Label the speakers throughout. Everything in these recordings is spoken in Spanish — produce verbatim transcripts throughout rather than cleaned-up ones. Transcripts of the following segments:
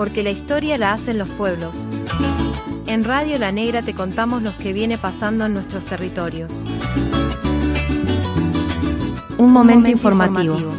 Speaker 1: porque la historia la hacen los pueblos. En Radio La Negra te contamos lo que viene pasando en nuestros territorios. Un momento, Un momento informativo. informativo.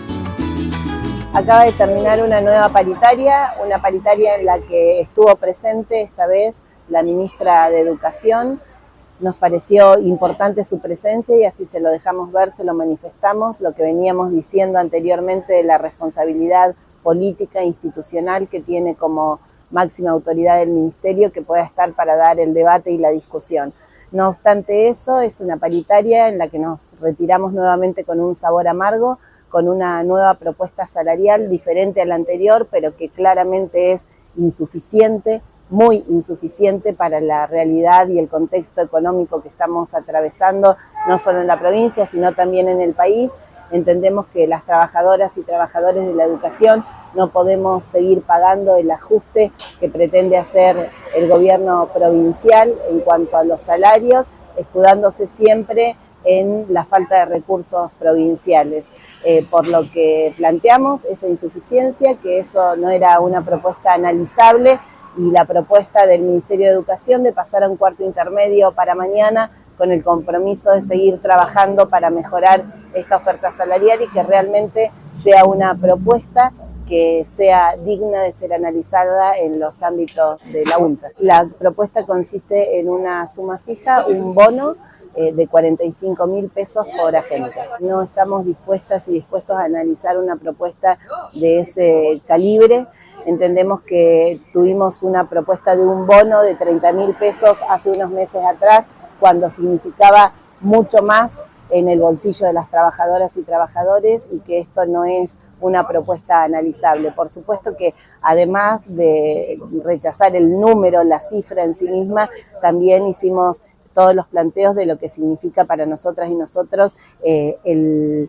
Speaker 2: Acaba de terminar una nueva paritaria, una paritaria en la que estuvo presente esta vez la ministra de Educación. Nos pareció importante su presencia y así se lo dejamos ver, se lo manifestamos, lo que veníamos diciendo anteriormente de la responsabilidad política e institucional que tiene como máxima autoridad del ministerio, que pueda estar para dar el debate y la discusión. No obstante eso, es una paritaria en la que nos retiramos nuevamente con un sabor amargo, con una nueva propuesta salarial diferente a la anterior, pero que claramente es insuficiente, muy insuficiente para la realidad y el contexto económico que estamos atravesando, no solo en la provincia, sino también en el país. Entendemos que las trabajadoras y trabajadores de la educación no podemos seguir pagando el ajuste que pretende hacer el gobierno provincial en cuanto a los salarios, escudándose siempre en la falta de recursos provinciales. Eh, por lo que planteamos esa insuficiencia, que eso no era una propuesta analizable, y la propuesta del Ministerio de Educación de pasar a un cuarto intermedio para mañana con el compromiso de seguir trabajando para mejorar esta oferta salarial y que realmente sea una propuesta que sea digna de ser analizada en los ámbitos de la UNTA. La propuesta consiste en una suma fija, un bono eh, de cuarenta y cinco mil pesos por agente. No estamos dispuestas y dispuestos a analizar una propuesta de ese calibre. Entendemos que tuvimos una propuesta de un bono de treinta mil pesos hace unos meses atrás, cuando significaba mucho más en el bolsillo de las trabajadoras y trabajadores, y que esto no es una propuesta analizable. Por supuesto que además de rechazar el número, la cifra en sí misma, también hicimos todos los planteos de lo que significa para nosotras y nosotros eh, el,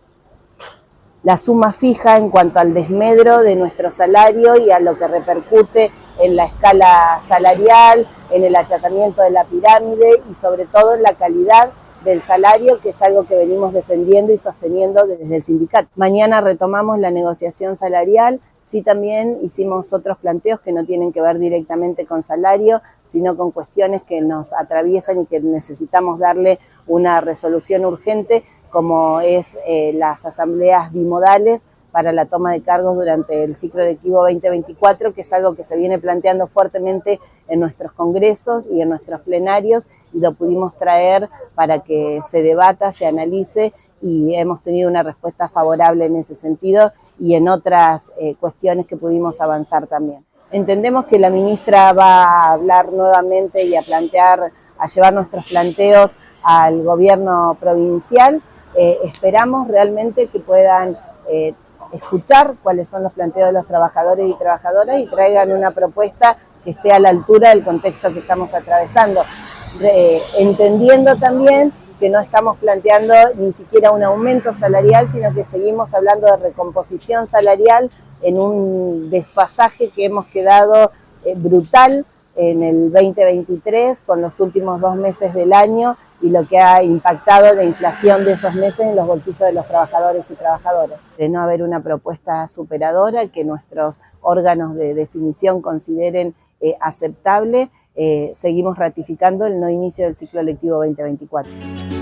Speaker 2: la suma fija en cuanto al desmedro de nuestro salario y a lo que repercute en la escala salarial, en el achatamiento de la pirámide y sobre todo en la calidad del salario, que es algo que venimos defendiendo y sosteniendo desde el sindicato. Mañana retomamos la negociación salarial. Sí, también hicimos otros planteos que no tienen que ver directamente con salario, sino con cuestiones que nos atraviesan y que necesitamos darle una resolución urgente, como es eh, las asambleas bimodales para la toma de cargos durante el ciclo lectivo veinte veinticuatro, que es algo que se viene planteando fuertemente en nuestros congresos y en nuestros plenarios, y lo pudimos traer para que se debata, se analice, y hemos tenido una respuesta favorable en ese sentido y en otras eh, cuestiones que pudimos avanzar también. Entendemos que la ministra va a hablar nuevamente y a plantear, a llevar nuestros planteos al gobierno provincial. Eh, esperamos realmente que puedan eh, escuchar cuáles son los planteos de los trabajadores y trabajadoras y traigan una propuesta que esté a la altura del contexto que estamos atravesando, eh, entendiendo también que no estamos planteando ni siquiera un aumento salarial, sino que seguimos hablando de recomposición salarial en un desfasaje que hemos quedado eh, brutal en el veinte veintitrés, con los últimos dos meses del año y lo que ha impactado la inflación de esos meses en los bolsillos de los trabajadores y trabajadoras. De no haber una propuesta superadora que nuestros órganos de definición consideren eh, aceptable, eh, seguimos ratificando el no inicio del ciclo lectivo veinte veinticuatro.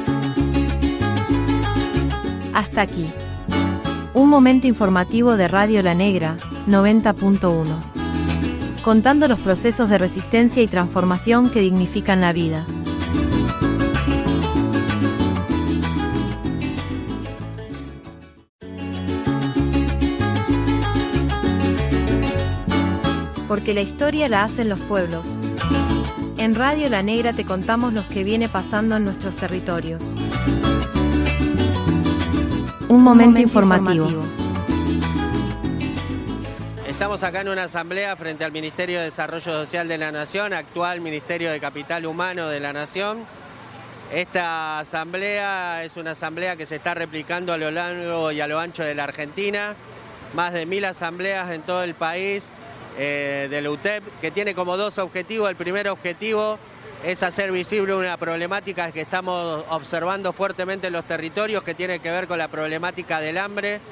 Speaker 1: Hasta aquí. Un momento informativo de Radio La Negra, noventa punto uno. Contando los procesos de resistencia y transformación que dignifican la vida. Porque la historia la hacen los pueblos. En Radio La Negra te contamos lo que viene pasando en nuestros territorios. Un momento, Un momento informativo. informativo.
Speaker 3: Estamos acá en una asamblea frente al Ministerio de Desarrollo Social de la Nación, actual Ministerio de Capital Humano de la Nación. Esta asamblea es una asamblea que se está replicando a lo largo y a lo ancho de la Argentina. Más de mil asambleas en todo el país eh, de la U T E P, que tiene como dos objetivos. El primer objetivo es hacer visible una problemática que estamos observando fuertemente en los territorios, que tiene que ver con la problemática del hambre,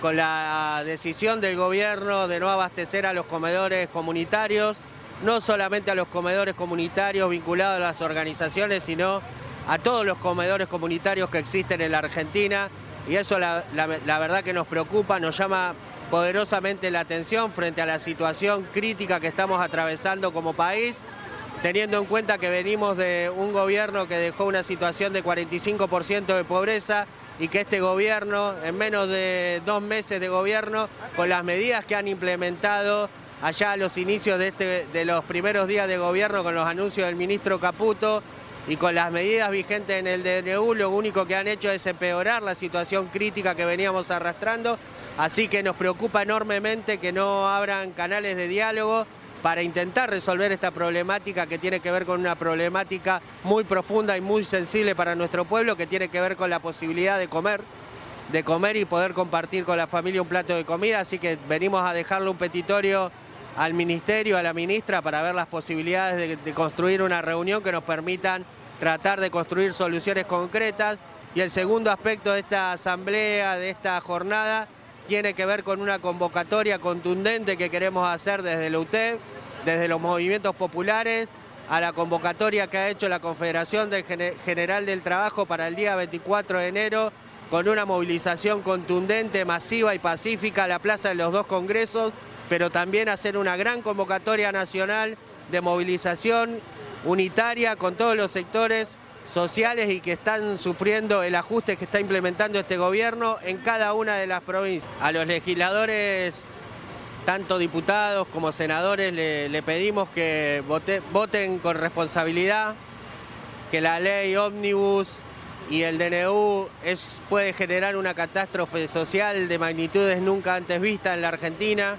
Speaker 3: con la decisión del gobierno de no abastecer a los comedores comunitarios, no solamente a los comedores comunitarios vinculados a las organizaciones, sino a todos los comedores comunitarios que existen en la Argentina, y eso la, la, la verdad que nos preocupa, nos llama poderosamente la atención frente a la situación crítica que estamos atravesando como país, teniendo en cuenta que venimos de un gobierno que dejó una situación de cuarenta y cinco por ciento de pobreza, y que este gobierno, en menos de dos meses de gobierno, con las medidas que han implementado allá a los inicios de, este, de los primeros días de gobierno, con los anuncios del ministro Caputo y con las medidas vigentes en el D N U, lo único que han hecho es empeorar la situación crítica que veníamos arrastrando, así que nos preocupa enormemente que no abran canales de diálogo para intentar resolver esta problemática que tiene que ver con una problemática muy profunda y muy sensible para nuestro pueblo, que tiene que ver con la posibilidad de comer, de comer y poder compartir con la familia un plato de comida, así que venimos a dejarle un petitorio al Ministerio, a la ministra, para ver las posibilidades de, de construir una reunión que nos permitan tratar de construir soluciones concretas. Y el segundo aspecto de esta asamblea, de esta jornada, tiene que ver con una convocatoria contundente que queremos hacer desde la U T E P, desde los movimientos populares, a la convocatoria que ha hecho la Confederación General del Trabajo para el día veinticuatro de enero, con una movilización contundente, masiva y pacífica a la Plaza de los Dos Congresos, pero también hacer una gran convocatoria nacional de movilización unitaria con todos los sectores sociales y que están sufriendo el ajuste que está implementando este gobierno en cada una de las provincias. A los legisladores, tanto diputados como senadores, le, le pedimos que vote, voten con responsabilidad, que la ley ómnibus y el D N U es, puede generar una catástrofe social de magnitudes nunca antes vistas en la Argentina,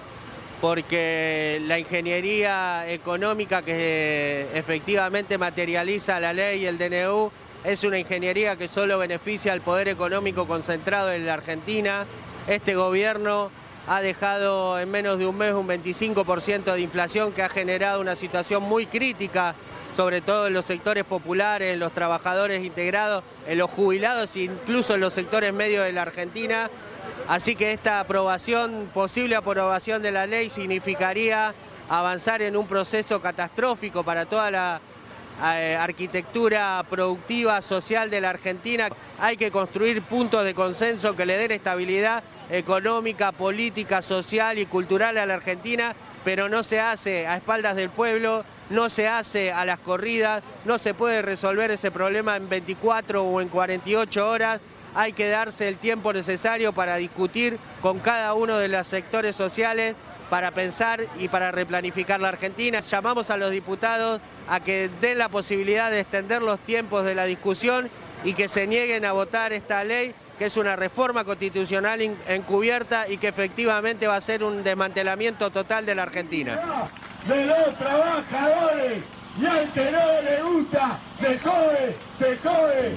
Speaker 3: porque la ingeniería económica que efectivamente materializa la ley y el D N U es una ingeniería que solo beneficia al poder económico concentrado en la Argentina. Este gobierno ha dejado en menos de un mes un veinticinco por ciento de inflación que ha generado una situación muy crítica, sobre todo en los sectores populares, en los trabajadores integrados, en los jubilados e incluso en los sectores medios de la Argentina. Así que esta aprobación, posible aprobación de la ley, significaría avanzar en un proceso catastrófico para toda la eh, arquitectura productiva, social de la Argentina. Hay que construir puntos de consenso que le den estabilidad económica, política, social y cultural a la Argentina, pero no se hace a espaldas del pueblo, no se hace a las corridas, no se puede resolver ese problema en veinticuatro o en cuarenta y ocho horas. Hay que darse el tiempo necesario para discutir con cada uno de los sectores sociales, para pensar y para replanificar la Argentina. Llamamos a los diputados a que den la posibilidad de extender los tiempos de la discusión y que se nieguen a votar esta ley, que es una reforma constitucional encubierta y que efectivamente va a ser un desmantelamiento total de la Argentina.
Speaker 4: De los trabajadores, y al que no le gusta, se jode, se jode.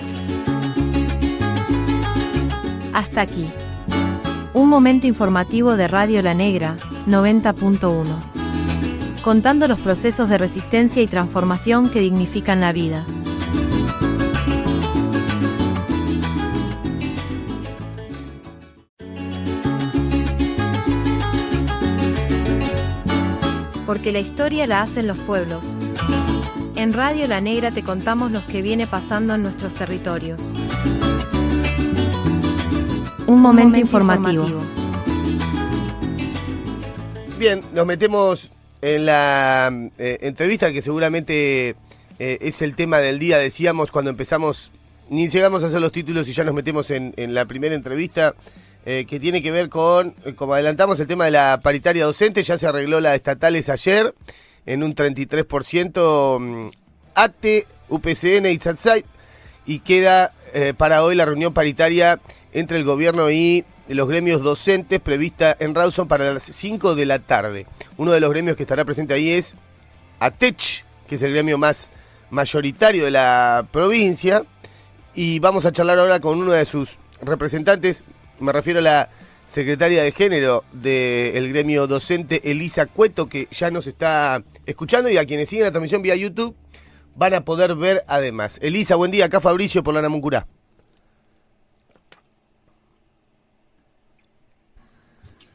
Speaker 1: Hasta aquí. Un momento informativo de Radio La Negra, noventa punto uno. Contando los procesos de resistencia y transformación que dignifican la vida. Porque la historia la hacen los pueblos. En Radio La Negra te contamos lo que viene pasando en nuestros territorios. Un momento, Un momento informativo. informativo.
Speaker 5: Bien, nos metemos en la eh, entrevista que seguramente eh, es el tema del día. Decíamos cuando empezamos, ni llegamos a hacer los títulos y ya nos metemos en, en la primera entrevista. Eh, que tiene que ver con, eh, como adelantamos, el tema de la paritaria docente. Ya se arregló la de estatales ayer en un treinta y tres por ciento um, A T E, U P C N y SATSAI, y queda eh, para hoy la reunión paritaria entre el gobierno y los gremios docentes prevista en Rawson para las cinco de la tarde. Uno de los gremios que estará presente ahí es A T E C H, que es el gremio más mayoritario de la provincia, y vamos a charlar ahora con uno de sus representantes. Me refiero a la secretaria de Género del gremio docente, Elisa Cueto, que ya nos está escuchando, y a quienes siguen la transmisión vía YouTube van a poder ver además. Elisa, buen día. Acá Fabricio por la Namuncurá.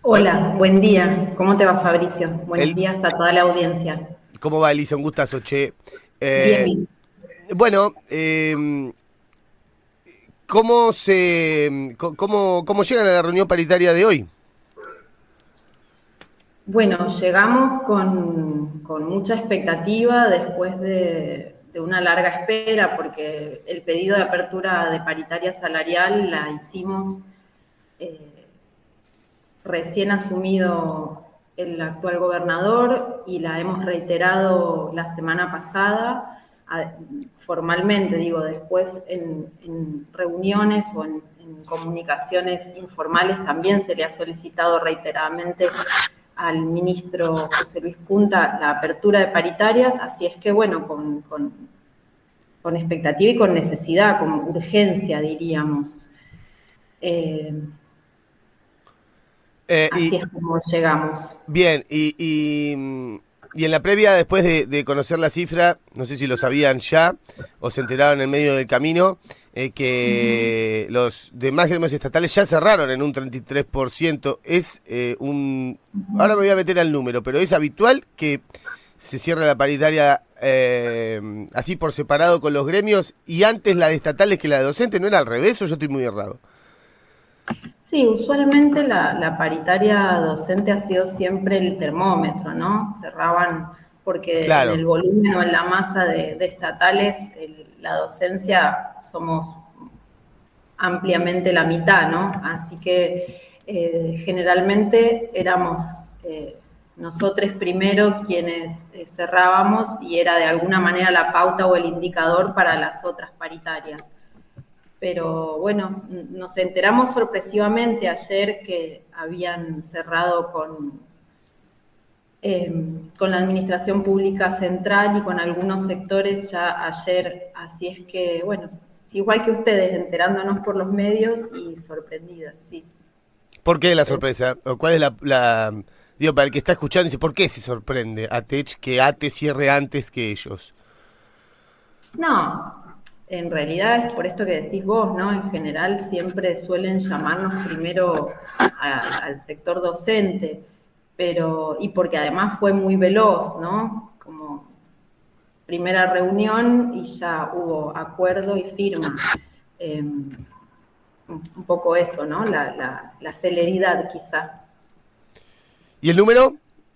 Speaker 6: Hola, buen día. ¿Cómo te va, Fabricio? Buenos
Speaker 5: El,
Speaker 6: días a toda la audiencia.
Speaker 5: ¿Cómo va, Elisa? Un gustazo, che.
Speaker 6: Bien,
Speaker 5: Eh,
Speaker 6: bien.
Speaker 5: bueno, eh, ¿cómo se, cómo, cómo llegan a la reunión paritaria de hoy?
Speaker 6: Bueno, llegamos con, con mucha expectativa después de, de una larga espera, porque el pedido de apertura de paritaria salarial la hicimos eh, recién asumido el actual gobernador y la hemos reiterado la semana pasada, a, formalmente, digo, después en, en reuniones o en, en comunicaciones informales también se le ha solicitado reiteradamente al ministro José Luis Punta la apertura de paritarias, así es que bueno, con, con, con expectativa y con necesidad, con urgencia diríamos. Eh,
Speaker 5: Eh,
Speaker 6: así
Speaker 5: y,
Speaker 6: es como llegamos.
Speaker 5: bien, y, y, y en la previa, después de, de conocer la cifra, no sé si lo sabían ya o se enteraron en medio del camino, eh, que uh-huh. los demás gremios estatales ya cerraron en un treinta y tres por ciento. Es eh, un... Uh-huh. Ahora me voy a meter al número, pero es habitual que se cierre la paritaria eh, así por separado con los gremios y antes la de estatales que la de docentes. ¿No era al revés o yo estoy muy errado?
Speaker 6: Sí, usualmente la, la paritaria docente ha sido siempre el termómetro, ¿no? Cerraban porque claro. En el volumen o en la masa de, de estatales, el, la docencia somos ampliamente la mitad, ¿no? Así que eh, generalmente éramos eh, nosotros primero quienes eh, cerrábamos y era de alguna manera la pauta o el indicador para las otras paritarias. Pero bueno, nos enteramos sorpresivamente ayer que habían cerrado con, eh, con la Administración Pública Central y con algunos sectores ya ayer, así es que, bueno, igual que ustedes, enterándonos por los medios y sorprendidas, sí.
Speaker 5: ¿Por qué la sorpresa? ¿O cuál es la, la... Digo, para el que está escuchando, dice, ¿por qué se sorprende a Tech que A T E cierre antes que ellos?
Speaker 6: No, en realidad es por esto que decís vos, ¿no? En general siempre suelen llamarnos primero a, al sector docente, pero y porque además fue muy veloz, ¿no? Como primera reunión y ya hubo acuerdo y firma. Eh, un poco eso, ¿no? La, la, la celeridad quizá.
Speaker 5: ¿Y el número?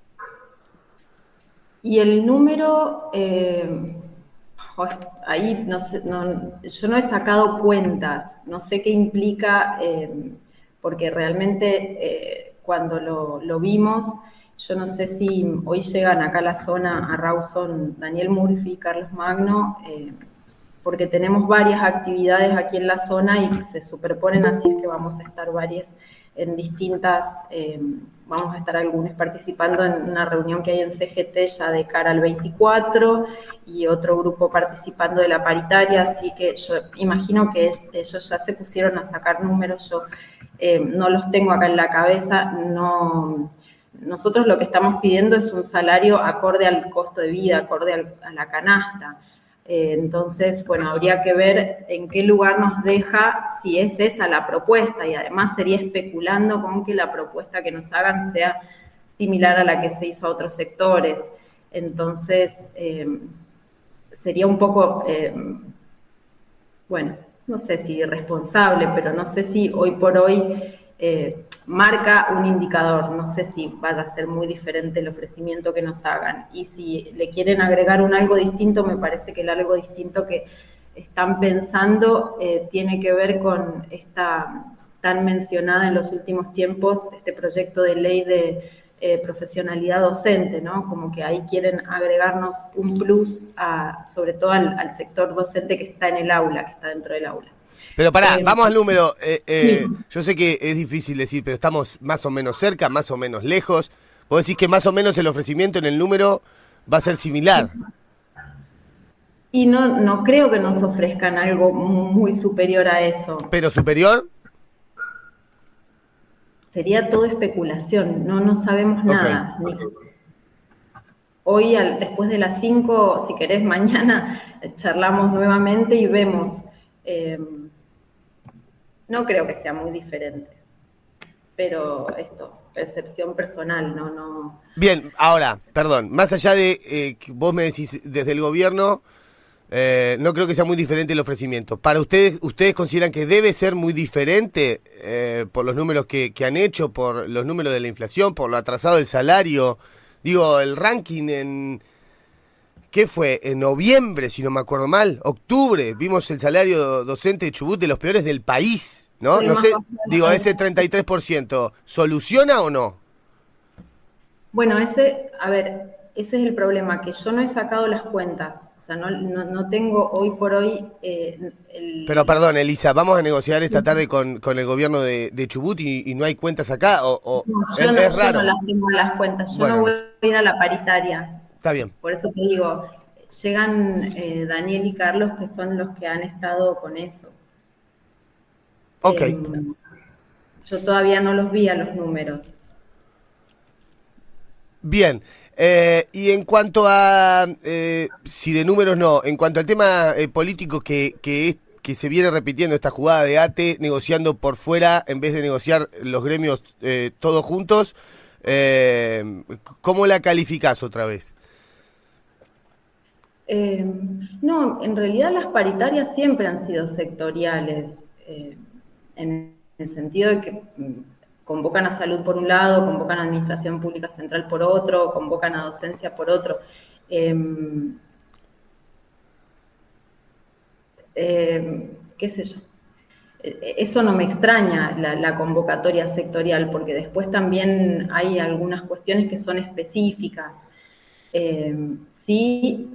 Speaker 6: Y el número... Eh, ahí no sé, no, yo no he sacado cuentas, no sé qué implica, eh, porque realmente eh, cuando lo, lo vimos, yo no sé si hoy llegan acá a la zona, a Rawson, Daniel Murphy y Carlos Magno, eh, porque tenemos varias actividades aquí en la zona y se superponen, así es que vamos a estar varias en distintas, eh, vamos a estar algunos participando en una reunión que hay en C G T ya de cara al veinticuatro y otro grupo participando de la paritaria, así que yo imagino que ellos ya se pusieron a sacar números, yo eh, no los tengo acá en la cabeza, no, nosotros lo que estamos pidiendo es un salario acorde al costo de vida, acorde al, a la canasta. Eh, entonces, bueno, habría que ver en qué lugar nos deja si es esa la propuesta y además sería especulando con que la propuesta que nos hagan sea similar a la que se hizo a otros sectores. Entonces, eh, sería un poco, eh, bueno, no sé si irresponsable, pero no sé si hoy por hoy eh, marca un indicador, no sé si vaya a ser muy diferente el ofrecimiento que nos hagan. Y si le quieren agregar un algo distinto, me parece que el algo distinto que están pensando eh, tiene que ver con esta tan mencionada en los últimos tiempos, este proyecto de ley de eh, profesionalidad docente, ¿no? Como que ahí quieren agregarnos un plus, a, sobre todo al, al sector docente que está en el aula, que está dentro del aula.
Speaker 5: Pero pará, eh, vamos al número. Eh, eh, sí. Yo sé que es difícil decir, pero estamos más o menos cerca, más o menos lejos. Vos decís que más o menos el ofrecimiento en el número va a ser similar.
Speaker 6: Y no, no creo que nos ofrezcan algo muy superior a eso.
Speaker 5: ¿Pero superior?
Speaker 6: Sería todo especulación, no, no sabemos nada. Okay. Hoy, al, después de las cinco, si querés, mañana charlamos nuevamente y vemos... Eh, No creo que sea muy diferente. pero esto, percepción personal, no, no.
Speaker 5: Bien, ahora, perdón, más allá de eh, que vos me decís desde el gobierno, eh, no creo que sea muy diferente el ofrecimiento. ¿Para ustedes, ustedes consideran que debe ser muy diferente eh, por los números que, que han hecho, por los números de la inflación, por lo atrasado del salario? Digo, el ranking en... ¿Qué fue? En noviembre, si no me acuerdo mal, octubre, vimos el salario docente de Chubut de los peores del país, ¿no? No sé, digo, ese treinta y tres por ciento, ¿soluciona o no?
Speaker 6: Bueno, ese, a ver, ese es el problema, que yo no he sacado las cuentas, o sea, no, no, no tengo hoy por hoy eh, el...
Speaker 5: Pero perdón, Elisa, ¿vamos a negociar esta tarde con, con el gobierno de, de Chubut y, y no hay cuentas acá? O, o
Speaker 6: no,
Speaker 5: es,
Speaker 6: yo, no,
Speaker 5: es raro.
Speaker 6: yo no las tengo las cuentas, yo
Speaker 5: bueno,
Speaker 6: no voy a ir a la paritaria.
Speaker 5: Está bien.
Speaker 6: Por eso te digo, llegan eh, Daniel y Carlos, que son los que han estado con eso.
Speaker 5: Ok.
Speaker 6: Eh, yo todavía no los vi a los números.
Speaker 5: Bien. Eh, y en cuanto a, eh, si de números no, en cuanto al tema eh, político que, que, es, que se viene repitiendo esta jugada de A T E negociando por fuera en vez de negociar los gremios eh, todos juntos, eh, ¿cómo la calificás otra vez?
Speaker 6: Eh, no, en realidad las paritarias siempre han sido sectoriales, eh, en el sentido de que mm, convocan a salud por un lado, convocan a administración pública central por otro, convocan a docencia por otro. Eh, eh, qué sé yo. Eso no me extraña, la, la convocatoria sectorial, porque después también hay algunas cuestiones que son específicas. Eh, sí...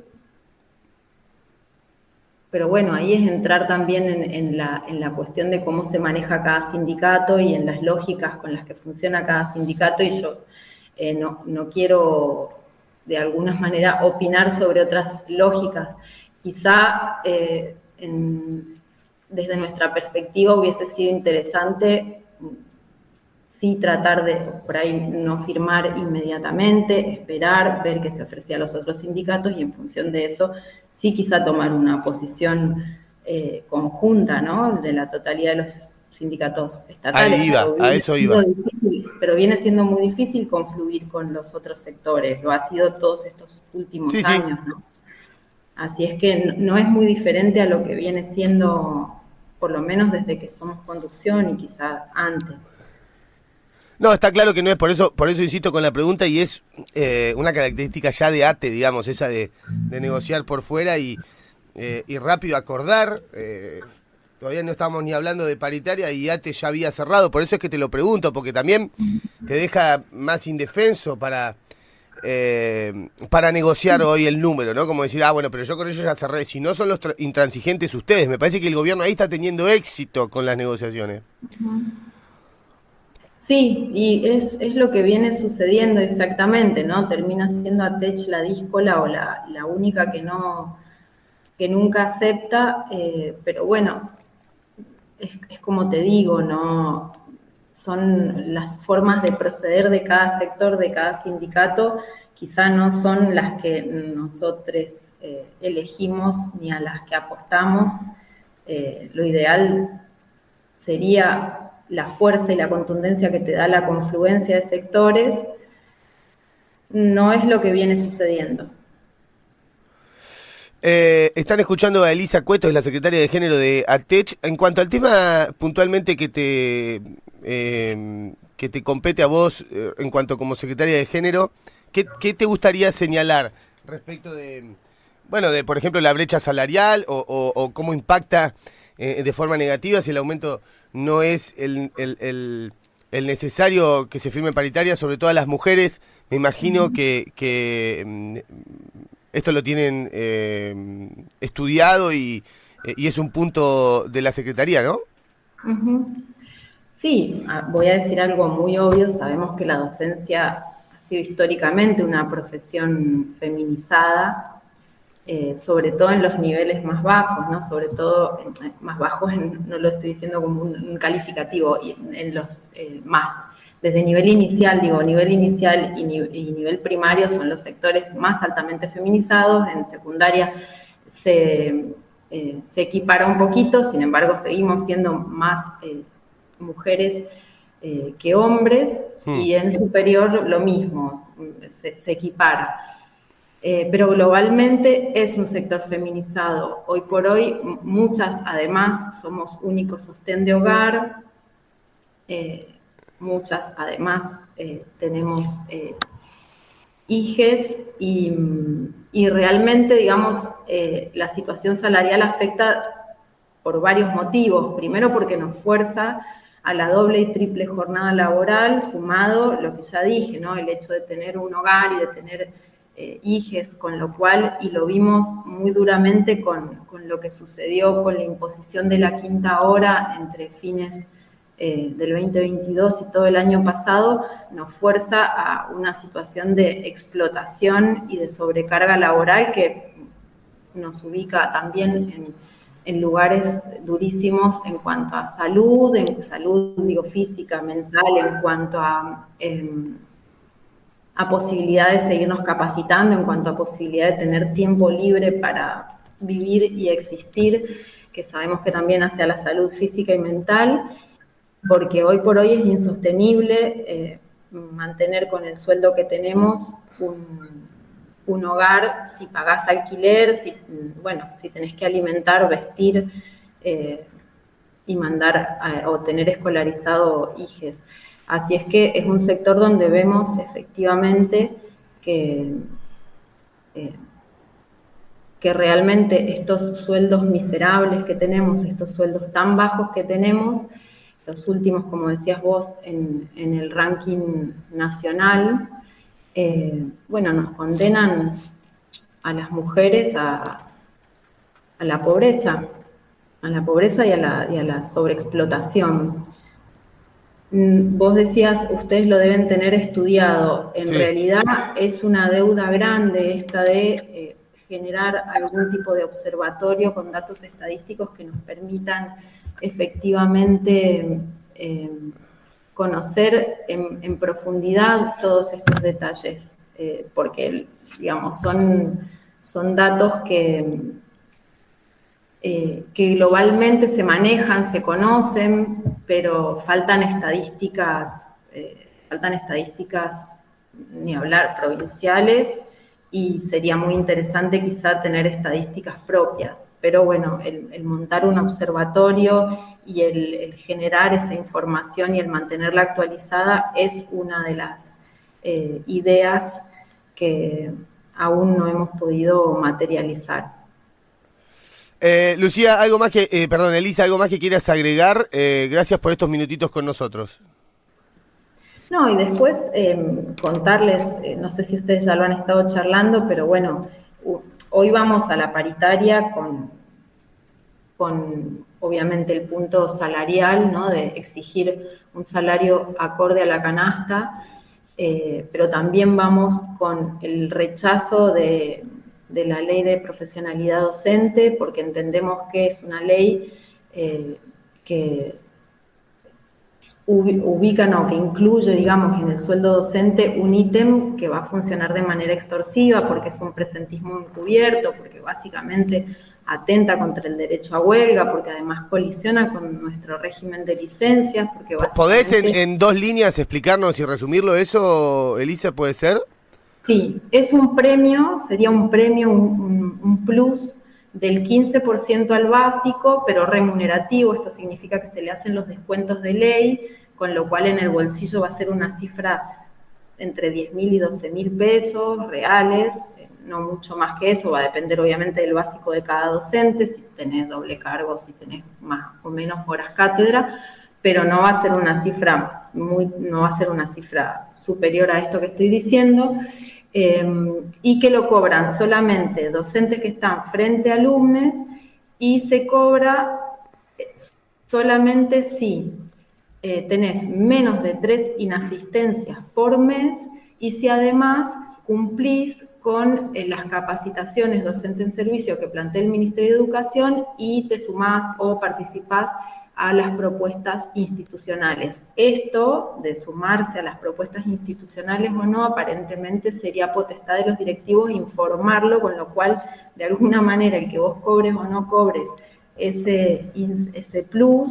Speaker 6: Pero bueno, ahí es entrar también en, en, la, en la cuestión de cómo se maneja cada sindicato y en las lógicas con las que funciona cada sindicato, y yo eh, no, no quiero de alguna manera opinar sobre otras lógicas. Quizá eh, en, desde nuestra perspectiva hubiese sido interesante sí tratar de, por ahí, no firmar inmediatamente, esperar, ver qué se ofrecía a los otros sindicatos y en función de eso sí quizá tomar una posición eh, conjunta, ¿no?, de la totalidad de los sindicatos estatales.
Speaker 5: Ahí iba, a eso iba.
Speaker 6: Difícil, pero viene siendo muy difícil confluir con los otros sectores, lo ha sido todos estos últimos
Speaker 5: sí,
Speaker 6: años,
Speaker 5: sí.
Speaker 6: ¿no? Así es que no es muy diferente a lo que viene siendo, por lo menos desde que somos conducción y quizá antes.
Speaker 5: No, está claro que no es, por eso por eso insisto con la pregunta, y es eh, una característica ya de A T E, digamos, esa de, de negociar por fuera y, eh, y rápido acordar. Eh, todavía no estamos ni hablando de paritaria y A T E ya había cerrado, por eso es que te lo pregunto, porque también te deja más indefenso para, eh, para negociar hoy el número, ¿no? Como decir, ah, bueno, pero yo con ellos ya cerré. Si no son los intransigentes ustedes, me parece que el gobierno ahí está teniendo éxito con las negociaciones.
Speaker 6: Uh-huh. Sí, y es, es lo que viene sucediendo exactamente, ¿no? Termina siendo A T E C la díscola o la, la única que no que nunca acepta, eh, pero bueno, es, es como te digo, ¿no? Son las formas de proceder de cada sector, de cada sindicato, quizá no son las que nosotros eh, elegimos ni a las que apostamos. Eh, lo ideal sería la fuerza y la contundencia que te da la confluencia de sectores, no es lo que viene sucediendo.
Speaker 5: Eh, están escuchando a Elisa Cueto, es la secretaria de Género de A T E C. En cuanto al tema puntualmente que te eh, que te compete a vos, eh, en cuanto como secretaria de Género, ¿qué, qué te gustaría señalar respecto de, bueno, de por ejemplo la brecha salarial o, o, o cómo impacta eh, de forma negativa si el aumento no es el, el, el, el necesario que se firme paritaria, sobre todo a las mujeres? Me imagino uh-huh. que, que um, esto lo tienen eh, estudiado y, y es un punto de la Secretaría, ¿no?
Speaker 6: Uh-huh. Sí, voy a decir algo muy obvio. Sabemos que la docencia ha sido históricamente una profesión feminizada, Eh, sobre todo en los niveles más bajos, ¿no? Sobre todo, eh, más bajos, en, no lo estoy diciendo como un, un calificativo, y en, en los eh, más, desde nivel inicial, digo, nivel inicial y, ni, y nivel primario son los sectores más altamente feminizados. En secundaria se, eh, se equipara un poquito, sin embargo seguimos siendo más eh, mujeres eh, que hombres,
Speaker 5: Hmm.
Speaker 6: y en superior lo mismo, se, se equipara. Eh, pero globalmente es un sector feminizado. Hoy por hoy, muchas además somos único sostén de hogar, eh, muchas además eh, tenemos eh, hijes y, y realmente, digamos, eh, la situación salarial afecta por varios motivos. Primero porque nos fuerza a la doble y triple jornada laboral, sumado lo que ya dije, ¿no? El hecho de tener un hogar y de tener eh, hijes, con lo cual, y lo vimos muy duramente con, con lo que sucedió con la imposición de la quinta hora entre fines eh, del veinte veintidós y todo el año pasado, nos fuerza a una situación de explotación y de sobrecarga laboral que nos ubica también en en lugares durísimos en cuanto a salud, en salud, digo, física, mental, en cuanto a, eh, a posibilidad de seguirnos capacitando, en cuanto a posibilidad de tener tiempo libre para vivir y existir, que sabemos que también hace a la salud física y mental, porque hoy por hoy es insostenible eh, mantener con el sueldo que tenemos un... un hogar, si pagás alquiler, si, bueno, si tenés que alimentar, vestir eh, y mandar a, o tener escolarizado hijes. Así es que es un sector donde vemos efectivamente que, eh, que realmente estos sueldos miserables que tenemos, estos sueldos tan bajos que tenemos, los últimos, como decías vos, en, en el ranking nacional, Eh, bueno, nos condenan a las mujeres a, a la pobreza, a la pobreza y a la, y a la sobreexplotación. Vos decías, ustedes lo deben tener estudiado. En sí. realidad es una deuda grande esta de eh, generar algún tipo de observatorio con datos estadísticos que nos permitan efectivamente eh, conocer en, en profundidad todos estos detalles, eh, porque, digamos, son, son datos que, eh, que globalmente se manejan, se conocen, pero faltan estadísticas, eh, faltan estadísticas, ni hablar, provinciales, y sería muy interesante quizá tener estadísticas propias. Pero bueno, el, el montar un observatorio y el, el generar esa información y el mantenerla actualizada es una de las eh, ideas que aún no hemos podido materializar.
Speaker 5: Eh, Lucía, algo más que, eh, perdón, Elisa, algo más que quieras agregar. Eh, gracias por estos minutitos con nosotros.
Speaker 6: No, y después eh, contarles, eh, no sé si ustedes ya lo han estado charlando, pero bueno, uh, hoy vamos a la paritaria con, con obviamente el punto salarial, ¿no? De exigir un salario acorde a la canasta, eh, pero también vamos con el rechazo de, de la ley de profesionalidad docente, porque entendemos que es una ley eh, que ubica, no, que incluye, digamos, en el sueldo docente un ítem que va a funcionar de manera extorsiva, porque es un presentismo encubierto, porque básicamente atenta contra el derecho a huelga, porque además colisiona con nuestro régimen de licencias. Porque
Speaker 5: ¿Podés en, en dos líneas explicarnos y resumirlo eso, Elisa, puede ser?
Speaker 6: Sí, es un premio, sería un premio, un, un, un plus del quince por ciento al básico, pero remunerativo. Esto significa que se le hacen los descuentos de ley, con lo cual en el bolsillo va a ser una cifra entre diez mil y doce mil pesos reales, no mucho más que eso, va a depender obviamente del básico de cada docente, si tenés doble cargo, si tenés más o menos horas cátedra, pero no va a ser una cifra muy, no va a ser una cifra superior a esto que estoy diciendo. Eh, y que lo cobran solamente docentes que están frente a alumnos, y se cobra solamente si eh, tenés menos de tres inasistencias por mes y si además cumplís con eh, las capacitaciones docente en servicio que plantea el Ministerio de Educación y te sumás o participás a las propuestas institucionales. Esto, de sumarse a las propuestas institucionales o no, aparentemente sería potestad de los directivos informarlo, con lo cual, de alguna manera, el que vos cobres o no cobres ese, ese plus,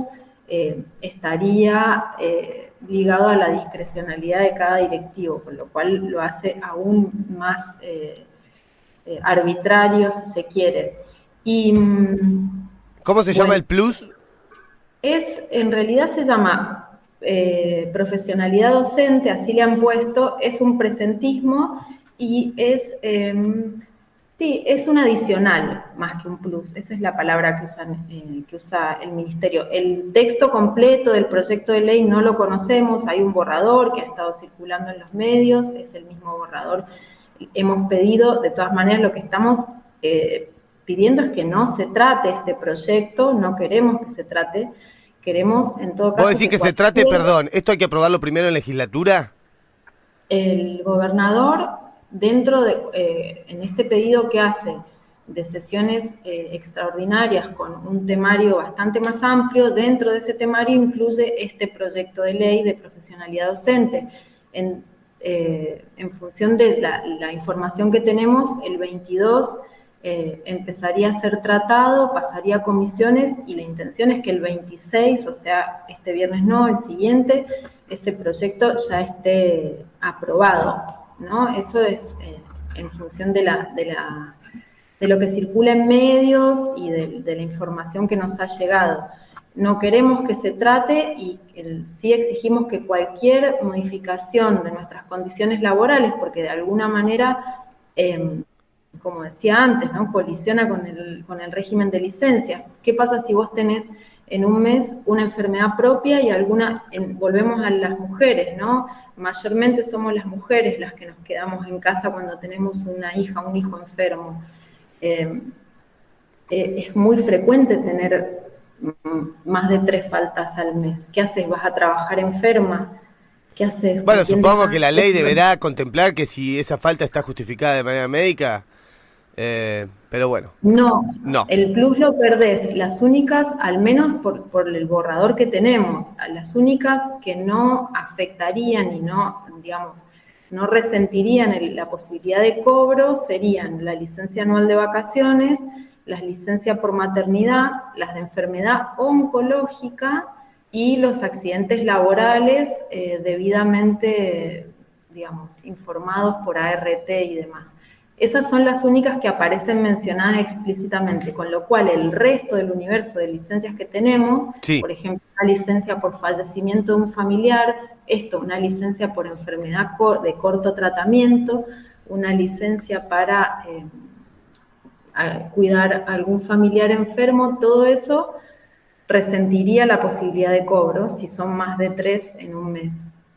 Speaker 6: eh, estaría eh, ligado a la discrecionalidad de cada directivo, con lo cual lo hace aún más eh, eh, arbitrario, si se quiere. Y,
Speaker 5: ¿Cómo se
Speaker 6: bueno,
Speaker 5: llama el plus?
Speaker 6: Es, en realidad se llama eh, profesionalidad docente, así le han puesto, es un presentismo y es, eh, sí, es un adicional más que un plus, esa es la palabra que, usan, eh, que usa el Ministerio. El texto completo del proyecto de ley no lo conocemos, hay un borrador que ha estado circulando en los medios, es el mismo borrador. Hemos pedido, de todas maneras, lo que estamos eh, pidiendo es que no se trate este proyecto, no queremos que se trate, queremos en todo caso...
Speaker 5: ¿Vos decís que, que se trate, perdón, esto hay que aprobarlo primero en legislatura?
Speaker 6: El gobernador, dentro de, eh, en este pedido que hace de sesiones eh, extraordinarias con un temario bastante más amplio, dentro de ese temario incluye este proyecto de ley de profesionalidad docente. En, eh, en función de la, la información que tenemos, el veintidós... Eh, empezaría a ser tratado, pasaría a comisiones y la intención es que el veintiséis, o sea, este viernes no, el siguiente, ese proyecto ya esté aprobado, ¿no? Eso es eh, en función de, la, de, la, de lo que circula en medios y de, de la información que nos ha llegado. No queremos que se trate y el, sí exigimos que cualquier modificación de nuestras condiciones laborales, porque de alguna manera... Eh, como decía antes, ¿no? Colisiona con el, con el régimen de licencia. ¿Qué pasa si vos tenés en un mes una enfermedad propia y alguna, en, volvemos a las mujeres, ¿no? Mayormente somos las mujeres las que nos quedamos en casa cuando tenemos una hija, un hijo enfermo. Eh, eh, es muy frecuente tener más de tres faltas al mes. ¿Qué haces? ¿Vas a trabajar enferma? ¿Qué haces?
Speaker 5: Bueno, supongo que la ley deberá contemplar que si esa falta está justificada de manera médica... Eh, pero bueno.
Speaker 6: No,
Speaker 5: no,
Speaker 6: el plus lo perdés. Las únicas, al menos por, por el borrador que tenemos, las únicas que no afectarían y no, digamos, no resentirían el, la posibilidad de cobro serían la licencia anual de vacaciones, las licencias por maternidad, las de enfermedad oncológica y los accidentes laborales eh, debidamente, digamos, informados por A R T y demás. Esas son las únicas que aparecen mencionadas explícitamente, con lo cual el resto del universo de licencias que tenemos, sí. Por ejemplo, una licencia por fallecimiento de un familiar, esto, una licencia por enfermedad de corto tratamiento, una licencia para eh, a cuidar a algún familiar enfermo, todo eso resentiría la posibilidad de cobro si son más de tres en un mes.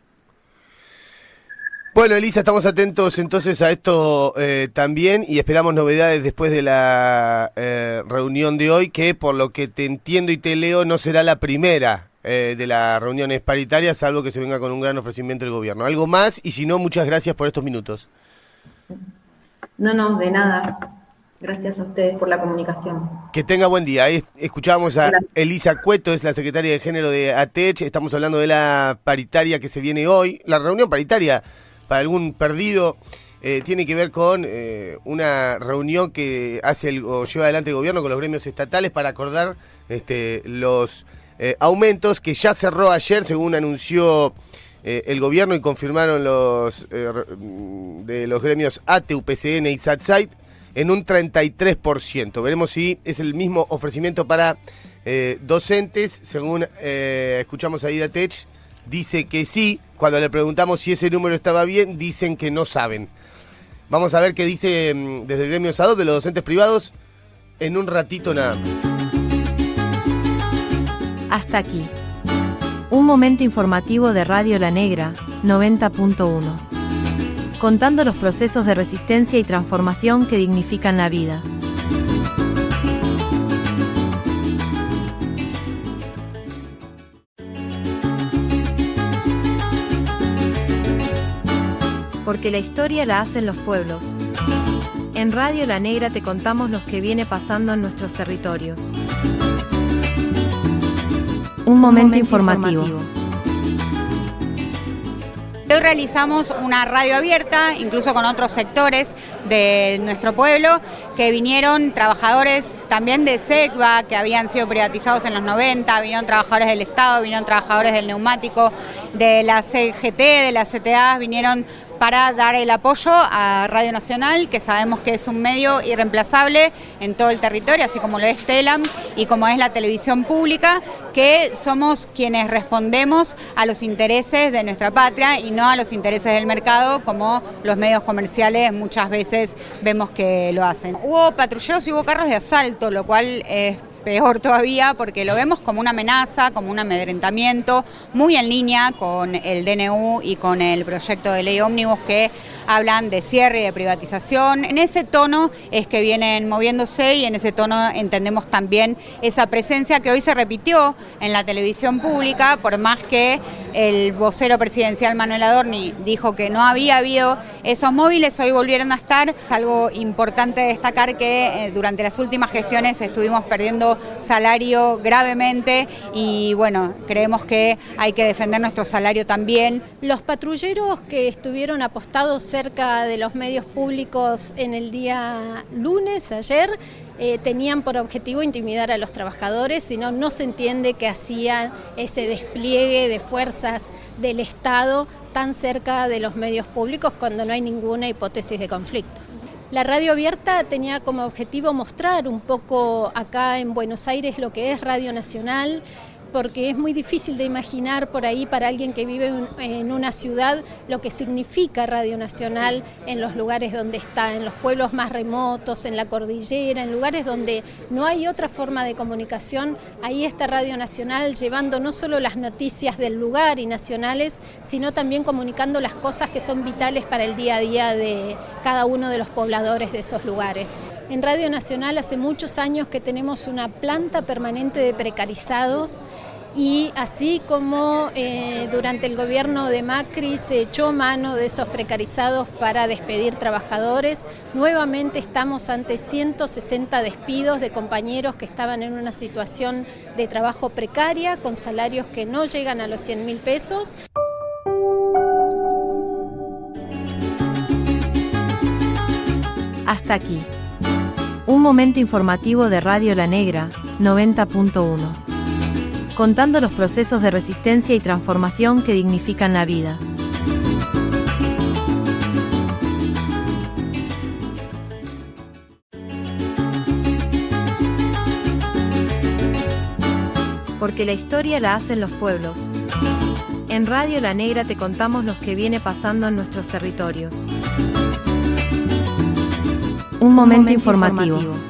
Speaker 5: Bueno, Elisa, estamos atentos entonces a esto eh, también y esperamos novedades después de la eh, reunión de hoy, que por lo que te entiendo y te leo no será la primera eh, de las reuniones paritarias, salvo que se venga con un gran ofrecimiento del gobierno. ¿Algo más? Y si no, muchas gracias por estos minutos.
Speaker 6: No, no, de nada. Gracias a ustedes por la comunicación.
Speaker 5: Que tenga buen día. Ahí escuchábamos a Elisa Cueto, es la secretaria de Género de A T E C H. Estamos hablando de la paritaria que se viene hoy. La reunión paritaria, para algún perdido, eh, tiene que ver con eh, una reunión que hace el, o lleva adelante el gobierno con los gremios estatales para acordar este, los eh, aumentos que ya cerró ayer, según anunció eh, el gobierno y confirmaron los eh, de los gremios A T E, U P C N y SATSAIT, en un treinta y tres por ciento. Veremos si es el mismo ofrecimiento para eh, docentes, según eh, escuchamos ahí de A T E C H. Dice que sí. Cuando le preguntamos si ese número estaba bien, dicen que no saben. Vamos a ver qué dice mmm, desde el gremio SADOP de los docentes privados en un ratito nada más.
Speaker 1: Hasta aquí. Un momento informativo de Radio La Negra, noventa punto uno. Contando los procesos de resistencia y transformación que dignifican la vida. Porque la historia la hacen los pueblos. En Radio La Negra te contamos lo que viene pasando en nuestros territorios. Un momento, Un momento informativo. informativo.
Speaker 7: Hoy realizamos una radio abierta, incluso con otros sectores de nuestro pueblo, que vinieron trabajadores también de SECBA, que habían sido privatizados en los noventa, vinieron trabajadores del Estado, vinieron trabajadores del neumático, de la C G T, de la C T A, vinieron para dar el apoyo a Radio Nacional, que sabemos que es un medio irreemplazable en todo el territorio, así como lo es Telam y como es la televisión pública, que somos quienes respondemos a los intereses de nuestra patria y no a los intereses del mercado, como los medios comerciales muchas veces vemos que lo hacen. Hubo patrulleros y hubo carros de asalto, lo cual es peor todavía porque lo vemos como una amenaza, como un amedrentamiento, muy en línea con el D N U y con el proyecto de ley ómnibus que hablan de cierre y de privatización. En ese tono es que vienen moviéndose y en ese tono entendemos también esa presencia que hoy se repitió en la televisión pública, por más que el vocero presidencial Manuel Adorni dijo que no había habido esos móviles, hoy volvieron a estar. Algo importante destacar que eh, durante las últimas gestiones estuvimos perdiendo salario gravemente y bueno, creemos que hay que defender nuestro salario también.
Speaker 8: Los patrulleros que estuvieron apostados cerca de los medios públicos en el día lunes, ayer, eh, tenían por objetivo intimidar a los trabajadores, sino no se entiende que hacían ese despliegue de fuerzas del Estado tan cerca de los medios públicos cuando no hay ninguna hipótesis de conflicto. La radio abierta tenía como objetivo mostrar un poco acá en Buenos Aires lo que es Radio Nacional, porque es muy difícil de imaginar por ahí para alguien que vive en una ciudad lo que significa Radio Nacional en los lugares donde está, en los pueblos más remotos, en la cordillera, en lugares donde no hay otra forma de comunicación. Ahí está Radio Nacional llevando no solo las noticias del lugar y nacionales, sino también comunicando las cosas que son vitales para el día a día de cada uno de los pobladores de esos lugares. En Radio Nacional hace muchos años que tenemos una planta permanente de precarizados y así como eh, durante el gobierno de Macri se echó mano de esos precarizados para despedir trabajadores, nuevamente estamos ante ciento sesenta despidos de compañeros que estaban en una situación de trabajo precaria con salarios que no llegan a los cien mil pesos.
Speaker 1: Hasta aquí. Un momento informativo de Radio La Negra, noventa punto uno. Contando los procesos de resistencia y transformación que dignifican la vida. Porque la historia la hacen los pueblos. En Radio La Negra te contamos lo que viene pasando en nuestros territorios. Un momento, momento informativo. informativo.